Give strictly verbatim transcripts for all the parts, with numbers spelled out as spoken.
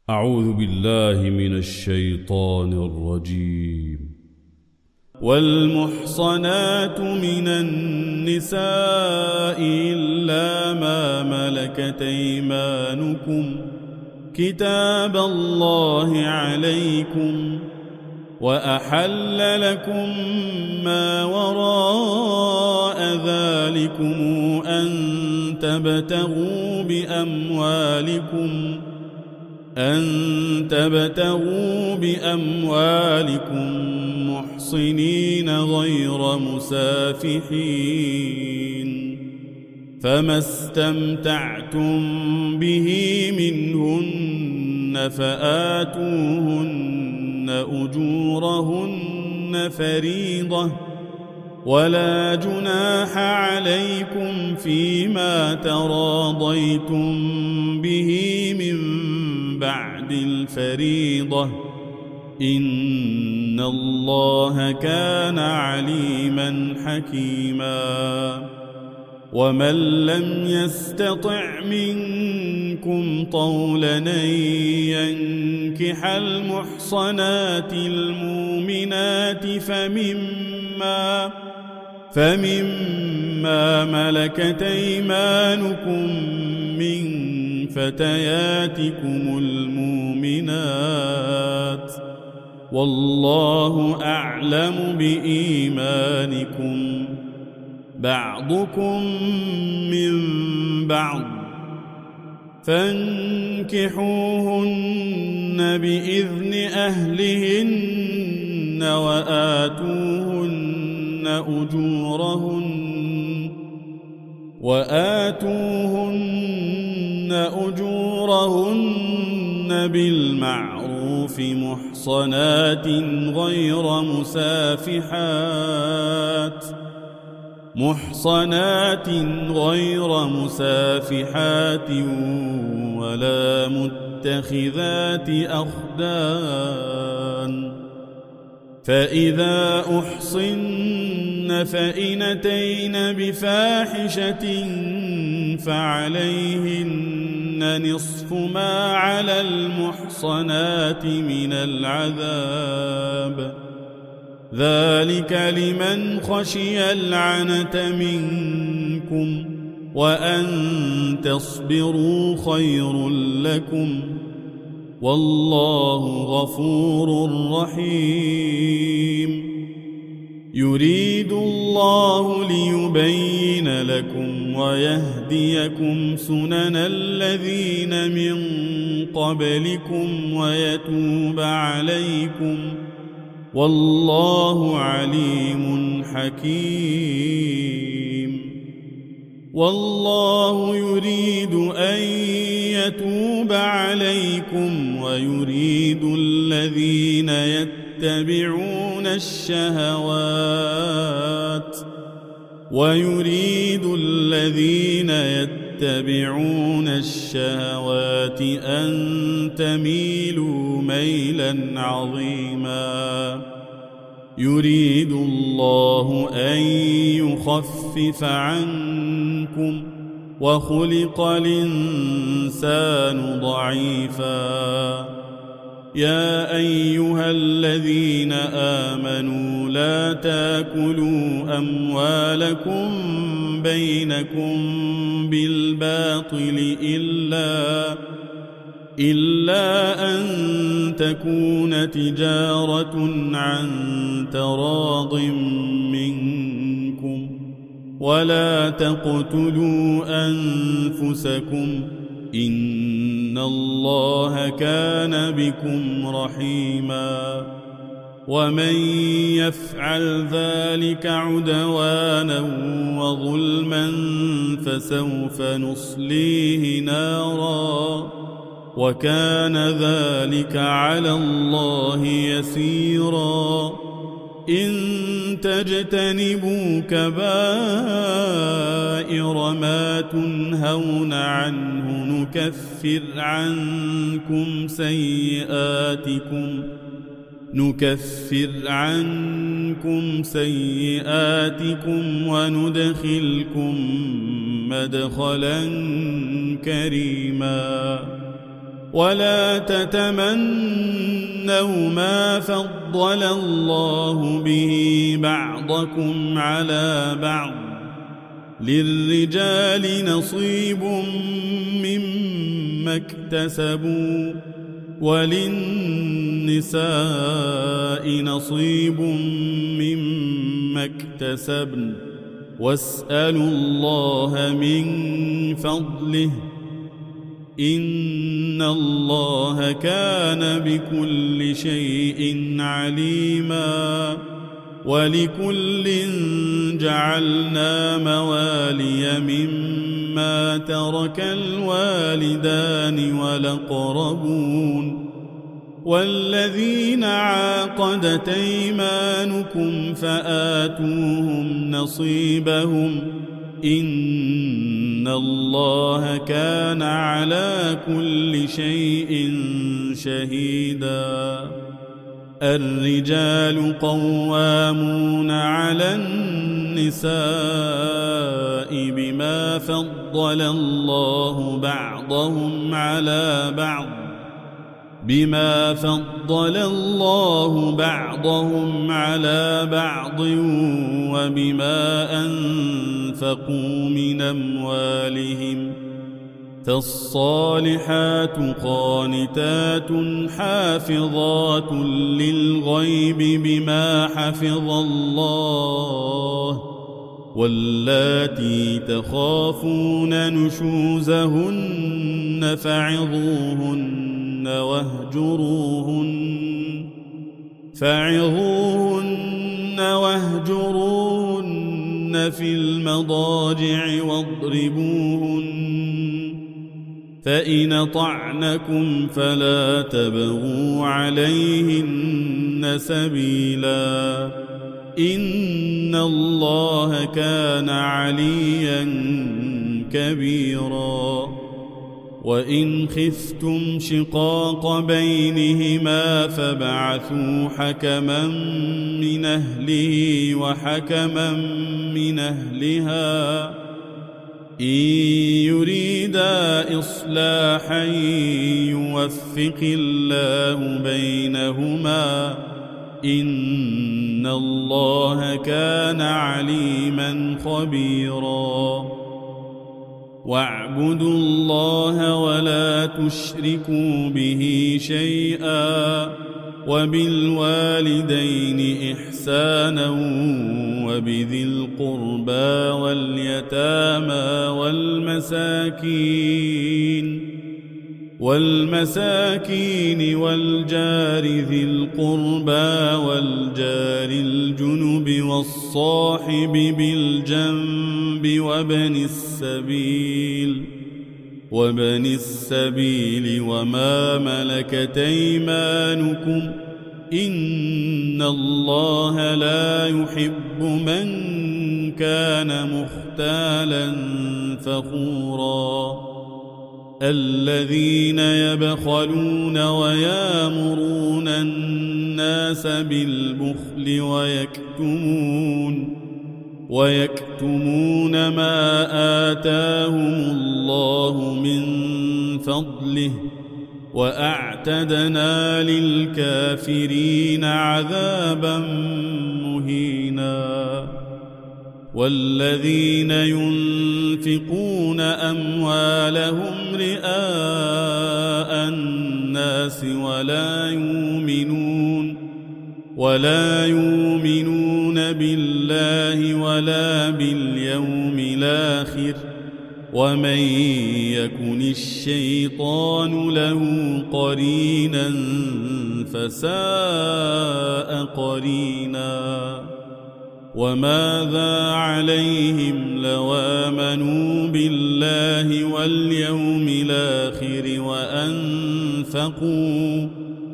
أعوذ بالله من الشيطان الرجيم. والمحصنات من النساء إلا ما ملكت أيمانكم كتاب الله عليكم، وأحل لكم ما وراء ذلكم أن تبتغوا بأموالكم أن تبتغوا بأموالكم محصنين غير مسافحين، فما استمتعتم به منهن فآتوهن أجورهن فريضة، ولا جناح عليكم فيما تراضيتم به من بعد الفريضة، إن الله كان عليما حكيما. ومن لم يستطع منكم طولا أن ينكح المحصنات المؤمنات فمما فمما ملكت أيمانكم من فتياتكم المؤمنات، والله أعلم بإيمانكم، بعضكم من بعض، فانكحوهن بإذن أهلهن وآتوهن أجورهن وآتوهن أجورهن بالمعروف محصنات غير مسافحات محصنات غير مسافحات ولا متخذات أخدان، فإذا أحصن فإن أتين بفاحشة فعليهن نصف ما على المحصنات من العذاب، ذلك لمن خشي العنة منكم، وأن تصبروا خير لكم، والله غفور رحيم. يريد الله ليبين لكم ويهديكم سنن الذين من قبلكم ويتوب عليكم، والله عليم حكيم. والله يريد أن يتوب عليكم ويريد الذين يتبعون الشهوات ويريد الذين يتبعون الشهوات أن تميلوا ميلا عظيما. يريد الله أن يخفف عنكم، وخلق الإنسان ضعيفا. يا أيها الذين آمنوا لا تاكلوا أموالكم بينكم بالباطل إلا إلا أن تكون تجارة عن تراض منكم، ولا تقتلوا أنفسكم، إن الله كان بكم رحيما. ومن يفعل ذلك عدوانا وظلما فسوف نصليه نارا، وكان ذلك على الله يسيرا. إن تجتنبوا كبائر ما تنهون عنه نكفر عنكم سيئاتكم نكفر عنكم سيئاتكم وندخلكم مدخلا كريما. ولا تتمنوا ما فضل الله به بعضكم على بعض للرجال نصيب مما اكتسبوا وللنساء نصيب مما اكتسبن واسألوا الله من فضله إن الله كان بكل شيء عليما ولكل جعلنا موالي مما ترك الوالدان والأقربون والذين عاقدت أيمانكم فآتوهم نصيبهم إن الله كان على كل شيء شهيدا الرجال قوامون على النساء بما فضل الله بعضهم على بعض بما فضل الله بعضهم على بعض وبما أنفقوا من أموالهم فالصالحات قانتات حافظات للغيب بما حفظ الله واللاتي تخافون نشوزهن فعظوهن واهجروهن فعظوهن واهجروهن في المضاجع واضربوهن فإن طعنكم فلا تبغوا عليهن سبيلا إن الله كان عليا كبيرا وإن خفتم شقاق بينهما فابعثوا حكما من أهله وحكما من أهلها إن يريدا إصلاحا يوفق الله بينهما إن الله كان عليما خبيرا واعبدوا الله ولا تشركوا به شيئا وبالوالدين إحسانا وبذي القربى واليتامى والمساكين والمساكين والجار ذي القربى والجار الجنب والصاحب بالجنب وابن السبيل وابن السبيل وما ملكت أيمانكم إن الله لا يحب من كان مختالا فخورا الذين يبخلون ويامرون الناس بالبخل ويكتمون ويكتمون ما آتاهم الله من فضله وأعتدنا للكافرين عذابا مهينا والذين ينفقون أموالهم رئاء الناس ولا يؤمنون ولا يؤمنون بالله ولا باليوم الآخر ومن يكن الشيطان له قرينا فساء قرينا وماذا عليهم لو آمنوا بالله واليوم الآخر وأنفقوا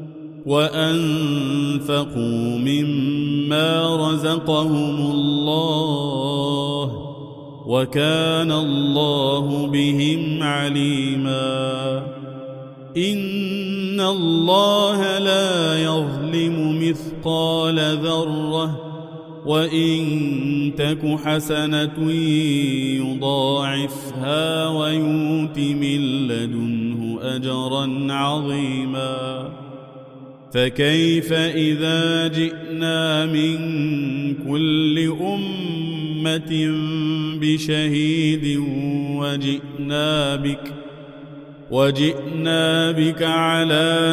وأنفقوا مما رزقهم الله وكان الله بهم عليما إن الله لا يظلم مثقال ذرة وإن تك حسنة يضاعفها ويؤت من لدنه أجرا عظيما فكيف إذا جئنا من كل أمة بشهيد وجئنا بك وجئنا بك على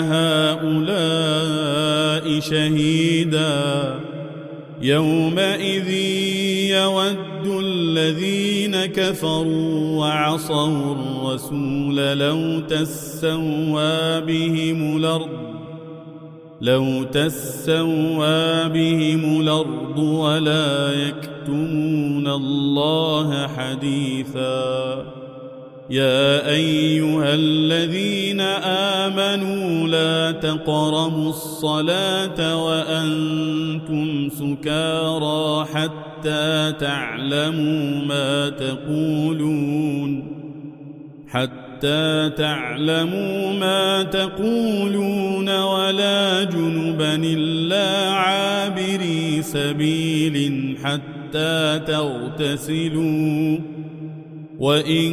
هؤلاء شهيدا يومئذ يود الذين كفروا وعصوا الرسول لو تسوى بهم الأرض لو تسوى بهم الأرض ولا يكتمون الله حديثا يا أيها الذين آمنوا لا تقربوا الصلاة وأنتم سكارى حتى تعلموا ما تقولون حتى تعلموا ما تقولون ولا جنبا إلا عابري سبيل حتى تغتسلوا وإن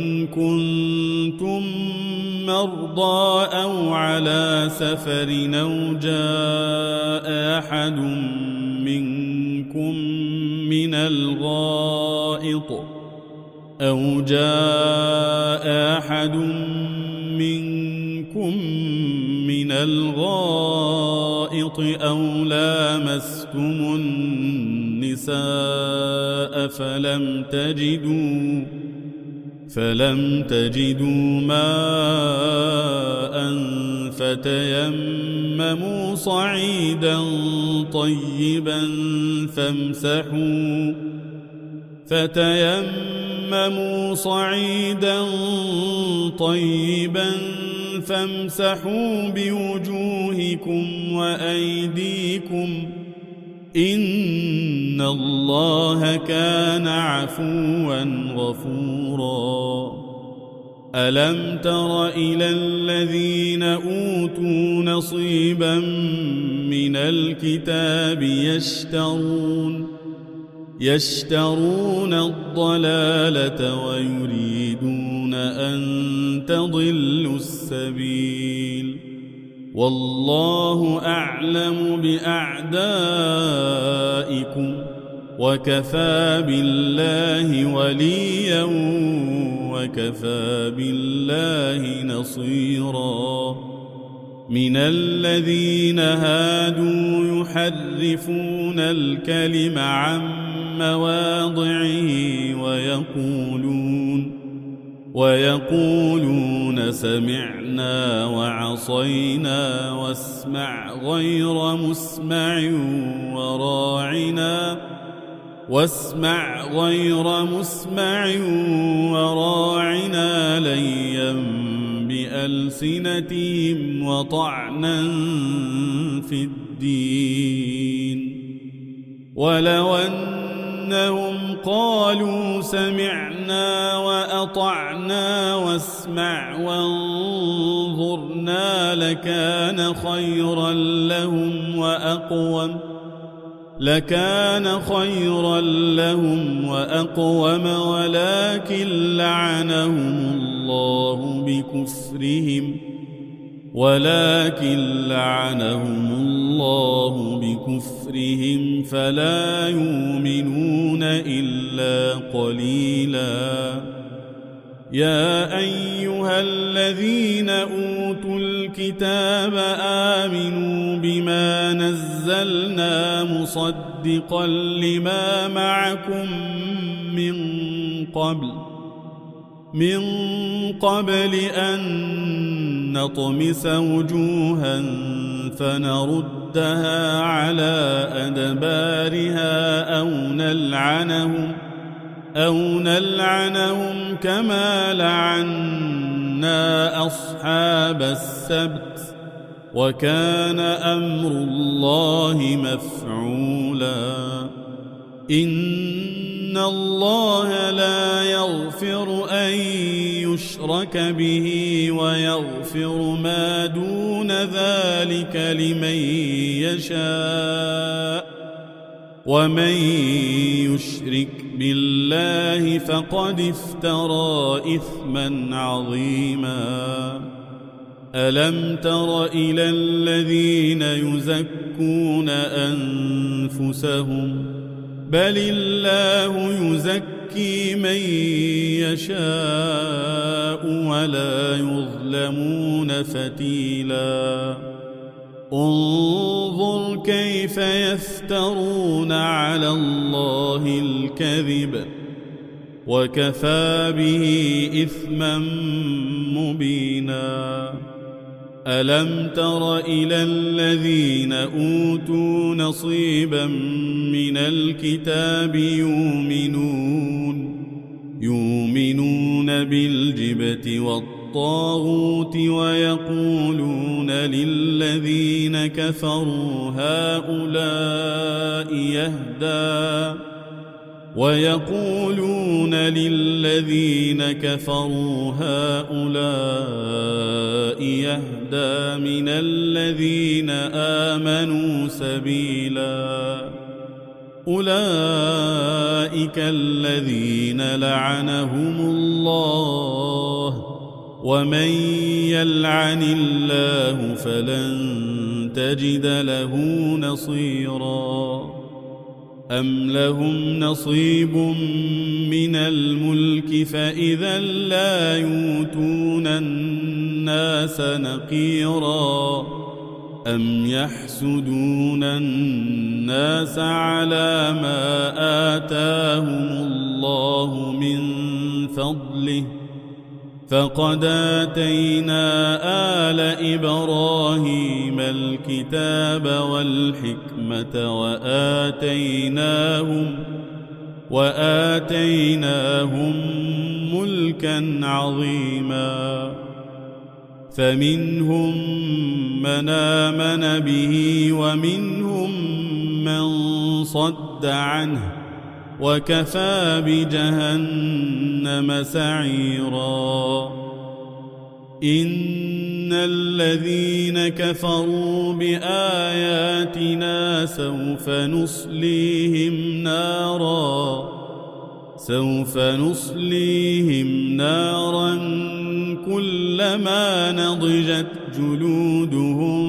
كنتم مرضى أو على سفر أو جاء أحد منكم من الغائط أو جاء أحد منكم من الغائط أو لامستم النساء فلم تجدوا فلم تجدوا ماء فتيمموا صعيدا طيبا فامسحوا فتيمموا صعيدا طيبا فامسحوا بوجوهكم وأيديكم إن الله كان عفوا غفورا ألم تر إلى الذين أوتوا نصيبا من الكتاب يشترون يشترون الضلالة ويريدون أن تضلوا السبيل والله أعلم بأعدائكم وكفى بالله وليا وكفى بالله نصيرا من الذين هادوا يحرفون الكلم عن مواضعه ويقولون ويقولون سمعنا وعصينا واسمع غير مسمع وراعنا واسمع غير مسمع وراعنا ليا بألسنتهم وطعنا في الدين ولو أنهم قالوا سمعنا وأطعنا واسمع وانظرنا لكان خيرا لهم وأقوم لكان خيرا لهم وأقوم ولكن لعنهم الله بكفرهم ولكن لعنهم الله بكفرهم فلا يؤمنون إلا قليلا يا أيها الذين أوتوا الكتاب آمنوا بما نزلنا مصدقا لما معكم من قبل من قبل أن نطمس وجوها فنردها على أدبارها أو نلعنهم أو نلعنهم كما لعنا أصحاب السبت وكان أمر الله مفعولا إن الله لا يغفر أن يشرك به ويغفر ما دون ذلك لمن يشاء ومن يشرك بالله فقد افترى إثما عظيما ألم تر إلى الذين يزكون أنفسهم بل الله يزكي من يشاء ولا يظلمون فتيلا انظر كيف يفترون على الله الكذب وكفى به إثما مبينا ألم تر إلى الذين أوتوا نصيبا من الكتاب يؤمنون يؤمنون بالجبت والطاغوت ويقولون للذين كفروا هؤلاء يهدى ويقولون للذين كفروا هؤلاء يهدى من الذين آمنوا سبيلا أولئك الذين لعنهم الله ومن يلعن الله فلن تجد له نصيرا أم لهم نصيب من الملك فإذا لا يؤتون الناس نقيرا أم يحسدون الناس على ما آتاهم الله من فضله فقد آتينا آل إبراهيم الكتاب والحكمة وآتيناهم وآتيناهم ملكا عظيما فمنهم من آمن به ومنهم من صد عنه وكفى بجهنم سعيرا إن الذين كفروا بآياتنا سوف نصليهم نارا سوف نصليهم نارا كلما نضجت جلودهم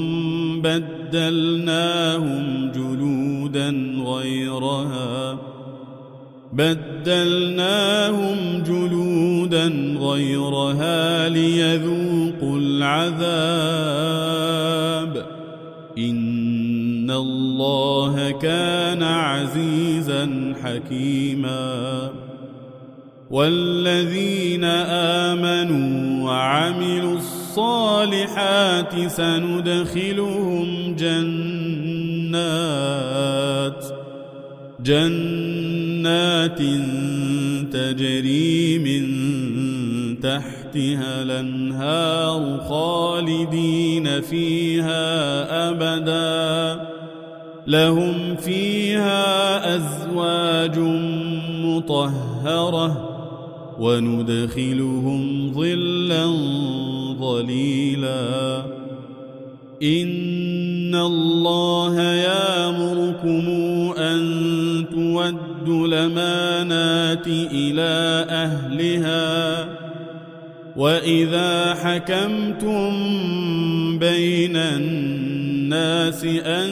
بدلناهم جلودا غيرها بدلناهم جلودا غيرها ليذوقوا العذاب إن الله كان عزيزا حكيما والذين آمنوا وعملوا الصالحات سندخلهم جنات جنات تجري من تحتها الأنهار خالدين فيها أبدا لهم فيها أزواج مطهرة وندخلهم ظلا ظليلا إن الله يأمركم أن تودوا الأمانات إلى أهلها وإذا حكمتم بين الناس أن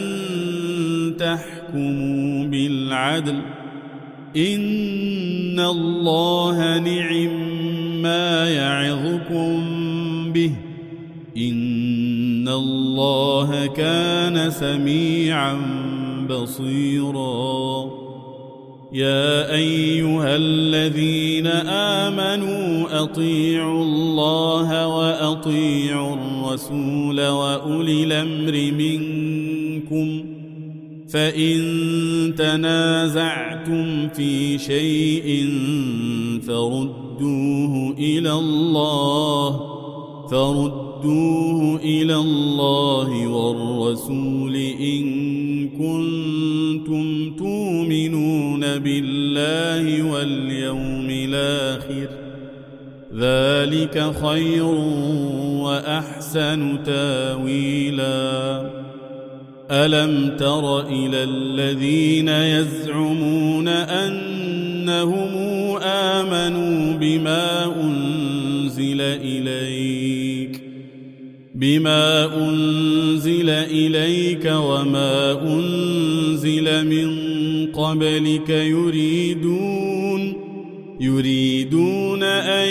تحكموا بالعدل إن الله نعم ما يعظكم به إن الله كان سميعا بصيرا يا أيها الذين آمنوا أطيعوا الله وأطيعوا الرسول وأولي الأمر منكم فإن تنازعتم في شيء فردوه إلى الله فردوه إلى الله والرسول إن كنتم تؤمنون بالله واليوم الآخر ذلك خير وأحسن تاويلا ألم تر إلى الذين يزعمون أنهم آمنوا بما أنزل إليك بما أنزل إليك وما أنزل من قبلك يريدون يريدون أن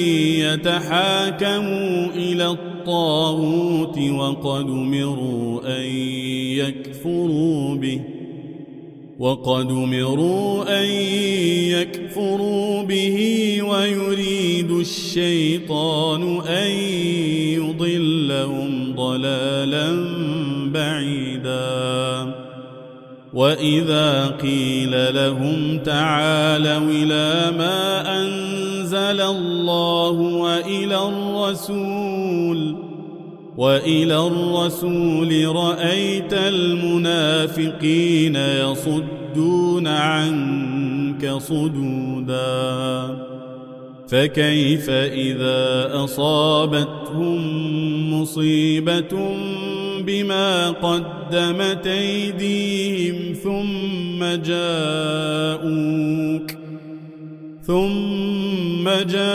يتحاكموا إلى الطاغوت وقد أمروا أن يكفروا به وقد أمروا أن يكفروا به ويريد الشيطان أن يضلهم ضلالا بعيدا وإذا قيل لهم تعالوا إلى ما أنزل الله وإلى الرسول وإلى الرسول رأيت المنافقين يصدون عنك صدودا فكيف إذا أصابتهم مصيبة بما قدمت أيديهم ثم جاءوك ثم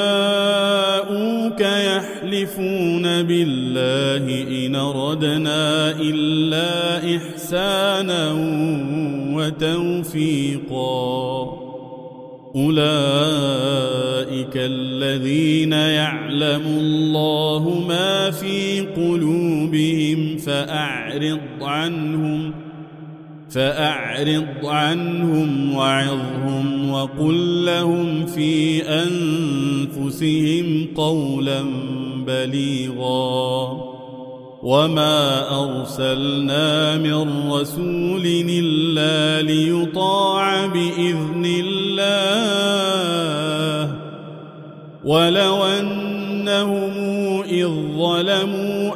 جاءوك يحلفون بالله إن أردنا إلا إحسانا وتوفيقا أولئك الذين يعلم الله ما في قلوبهم فأعرض عنهم فأعرض عنهم وعظهم وقل لهم في أنفسهم قولا بليغا وما أرسلنا من رسول إلا ليطاع بإذن الله ولو أنهم إذ ظلموا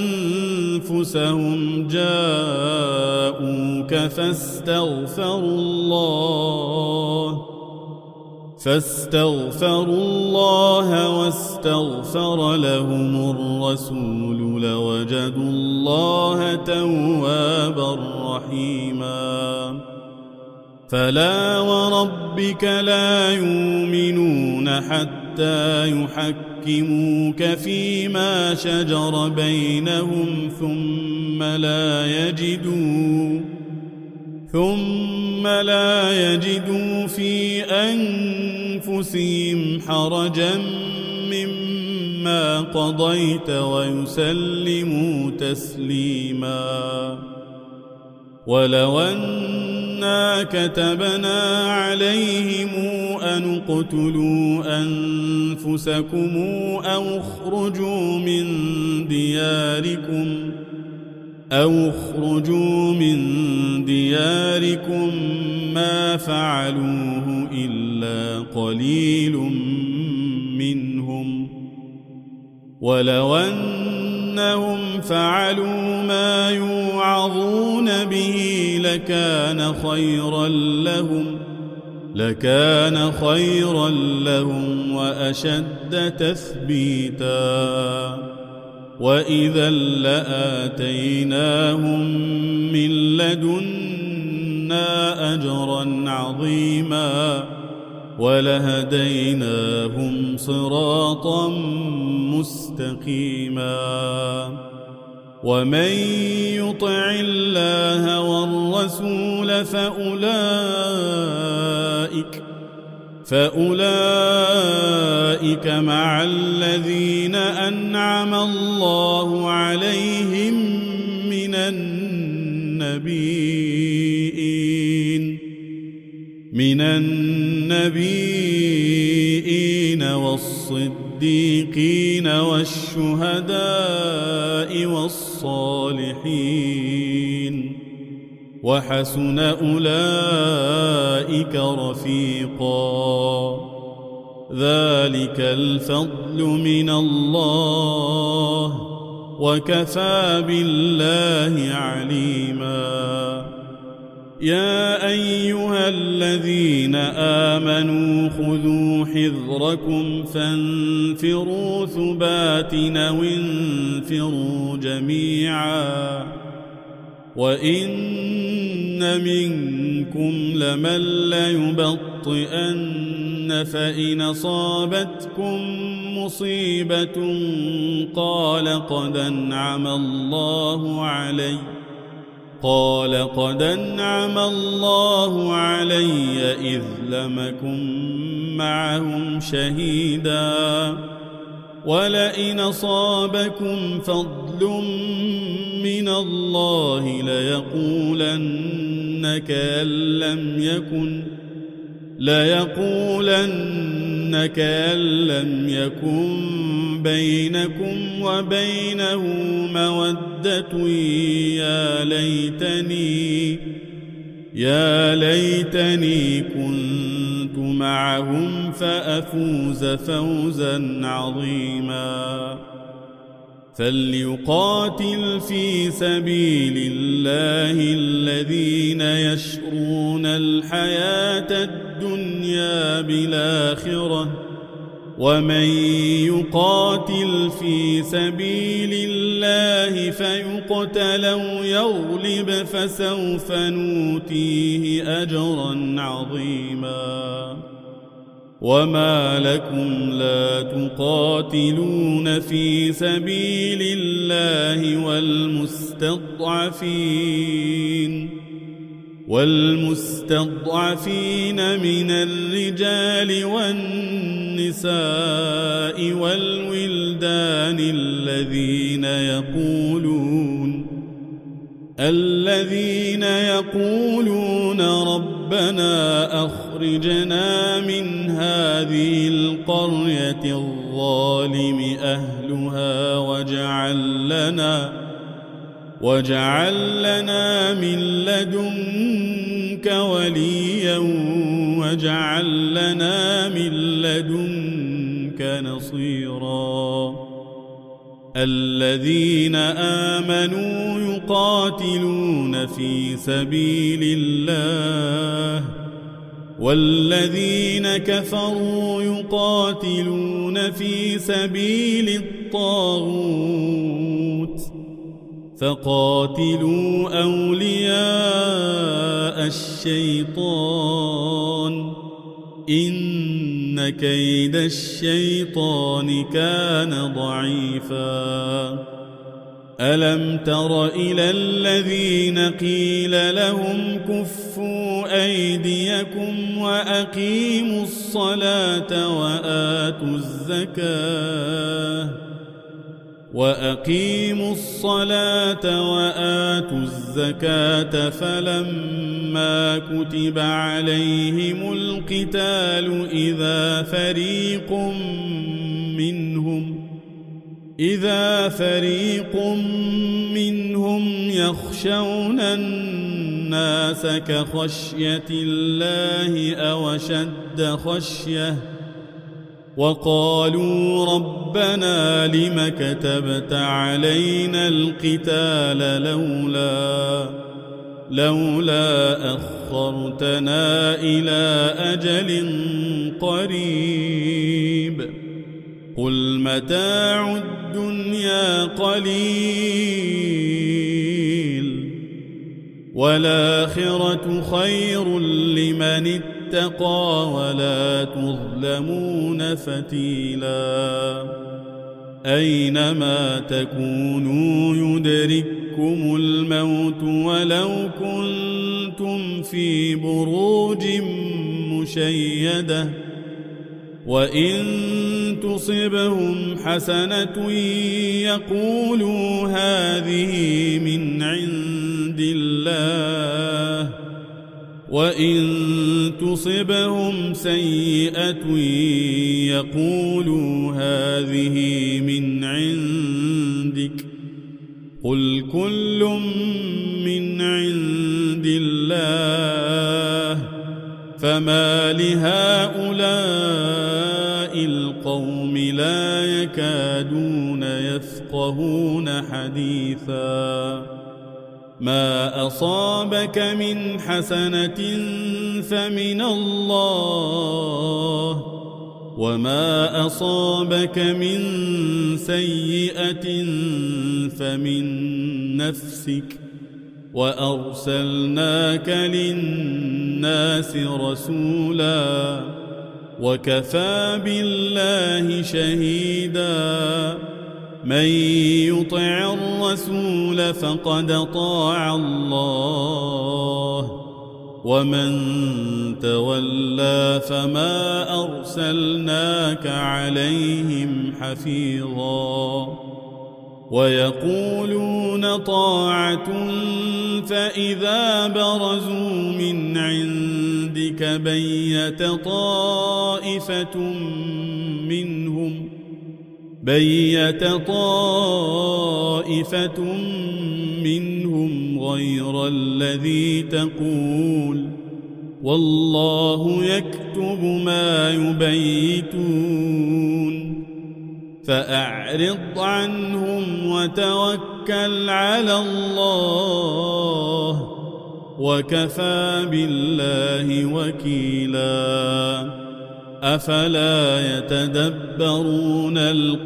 أنفسهم جاءوك فاستغفروا الله فاستغفروا الله واستغفر لهم الرسول لوجدوا الله توابا رحيما فلا وربك لا يؤمنون حتى يحكموك فيما شجر بينهم ثم لا يجدوا ثم لا يجدوا في أنفسهم حرجا مما قضيت ويسلموا تسليما ولو أنا كتبنا عليهم أن اقتلوا أنفسكم أو اخرجوا من دياركم أو اخرجوا من دياركم ما فعلوه إلا قليل منهم ولو أنهم فعلوا ما يوعظون به لكان خيرا لهم لكان خيرا لهم وأشد تثبيتا وإذا لآتيناهم من لدنا أجرا عظيما ولهديناهم صراطا مستقيما ومن يطع الله والرسول فأولئك فأولئك مع الذين أنعم الله عليهم من النبيين من النبيين والصديقين والشهداء والصالحين وحسن أولئك رفيقا ذلك الفضل من الله وكفى بالله عليما يا أيها الذين آمنوا خذوا حذركم فانفروا ثبات أو انفروا جميعا وإن منكم لمن ليبطئن فإن أصابتكم مصيبة قال قد أنعم الله علي قال قد أنعم الله علي إذ لم أكن معهم شهيدا ولئن أصابكم فضل من الله ليقولن كأن لم يكن ليقولن كأن لم يكن بينكم وبينه مودة يا ليتني يا ليتني كنت معهم فأفوز فوزا عظيما فليقاتل في سبيل الله الذين يشرون الحياة الدنيا بالآخرة ومن يقاتل في سبيل الله فيقتل أو يغلب فسوف نؤتيه أجرا عظيما وما لكم لا تقاتلون في سبيل الله والمستضعفين والمستضعفين من الرجال والنساء والولدان الذين يقولون الذين يقولون ربنا أخرجنا من هذه القرية الظالم أهلها واجعل لنا واجعل لنا من لدنك وليا واجعل لنا من لدنك نصيرا الذين آمنوا يقاتلون في سبيل الله والذين كفروا يقاتلون في سبيل الطاغوت فقاتلوا أولياء الشيطان إن كيد الشيطان كان ضعيفا ألم تر إلى الذين قيل لهم كفوا أيديكم وأقيموا الصلاة وآتوا الزكاة وأقيموا الصلاة وآتوا الزكاة فلما كتب عليهم القتال إذا فريق منهم إذا فريق منهم يخشون الناس كخشية الله أو أشد خشية وقالوا ربنا لم كتبت علينا القتال لولا لولا أخرتنا إلى أجل قريب قل متاع الدنيا قليل والآخرة خير لمن اتقى ولا تظلمون فتيلا أينما تكونوا يدرككم الموت ولو كنتم في بروج مشيدة وإن تصبهم حسنة يقولوا هذه من عند الله وإن تصبهم سيئة يقولوا هذه من عندك قل كل من عند الله فما لهؤلاء القوم لا يكادون يفقهون حديثا ما أصابك من حسنة فمن الله وما أصابك من سيئة فمن نفسك وأرسلناك للناس رسولا وكفى بالله شهيدا. من يطع الرسول فقد طاع الله، ومن تولى فما أرسلناك عليهم حفيظا. ويقولون طاعة فإذا برزوا من عندك بيت طائفة منهم بيت طائفة منهم غير الذي تقول، والله يكتب ما يبيتون. فأعرض عنهم وتوكل على الله، وكفى بالله وكيلا. أفلا يتدبرون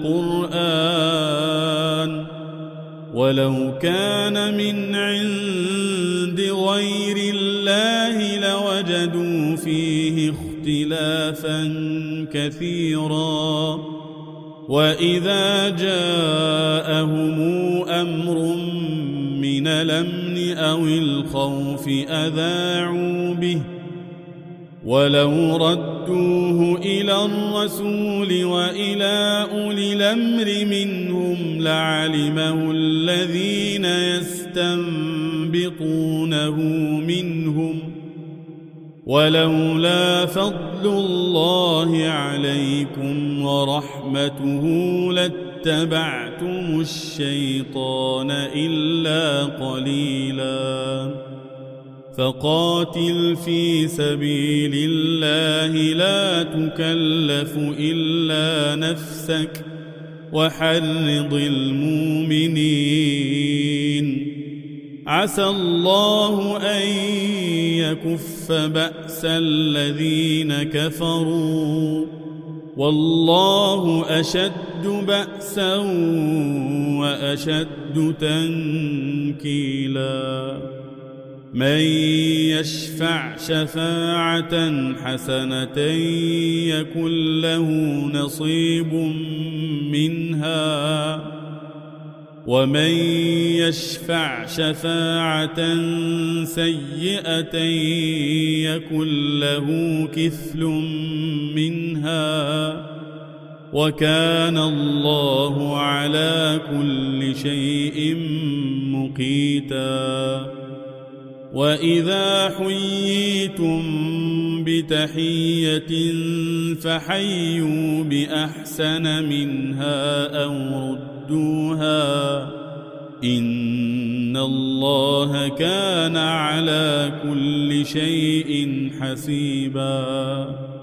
القرآن؟ ولو كان من عند غير الله لوجدوا فيه اختلافا كثيرا. وإذا جاءهم أمر من الأمن أو الخوف أذاعوا به، ولو ردوه إلى الرسول وإلى أولي الأمر منهم لعلمه الذين يستنبطونه منهم، ولولا فضل الله عليكم ورحمته لاتبعتم الشيطان إلا قليلا. فقاتل في سبيل الله لا تكلف إلا نفسك، وحرض المؤمنين. عسى الله أن يكف بأس الذين كفروا، والله أشد بأسا وأشد تنكيلا. من يشفع شفاعة حسنة يكن له نصيب منها، ومن يشفع شفاعة سيئة يكن له كفل منها، وكان الله على كل شيء مقيتا. وإذا حييتم بتحية فحيوا بأحسن منها أو ردوها، إن الله كان على كل شيء حسيبا.